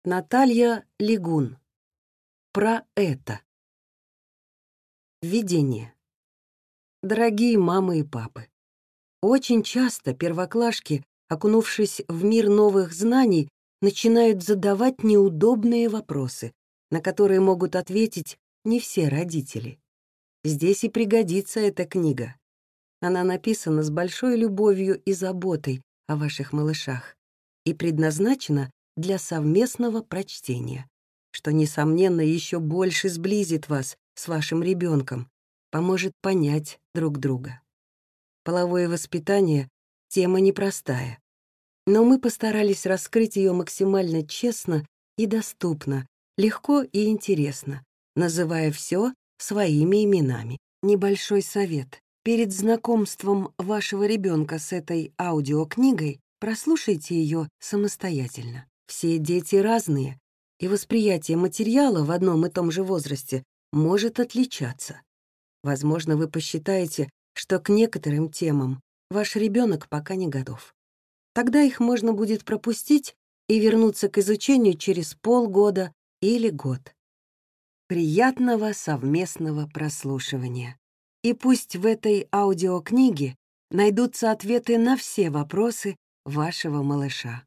Наталья Лигун. Про это. Введение. Дорогие мамы и папы, очень часто первоклашки, окунувшись в мир новых знаний, начинают задавать неудобные вопросы, на которые могут ответить не все родители. Здесь и пригодится эта книга. Она написана с большой любовью и заботой о ваших малышах и предназначена для совместного прочтения, что, несомненно, еще больше сблизит вас с вашим ребенком, поможет понять друг друга. Половое воспитание — тема непростая, но мы постарались раскрыть ее максимально честно и доступно, легко и интересно, называя все своими именами. Небольшой совет. Перед знакомством вашего ребенка с этой аудиокнигой прослушайте ее самостоятельно. Все дети разные, и восприятие материала в одном и том же возрасте может отличаться. Возможно, вы посчитаете, что к некоторым темам ваш ребенок пока не готов. Тогда их можно будет пропустить и вернуться к изучению через полгода или год. Приятного совместного прослушивания. И пусть в этой аудиокниге найдутся ответы на все вопросы вашего малыша.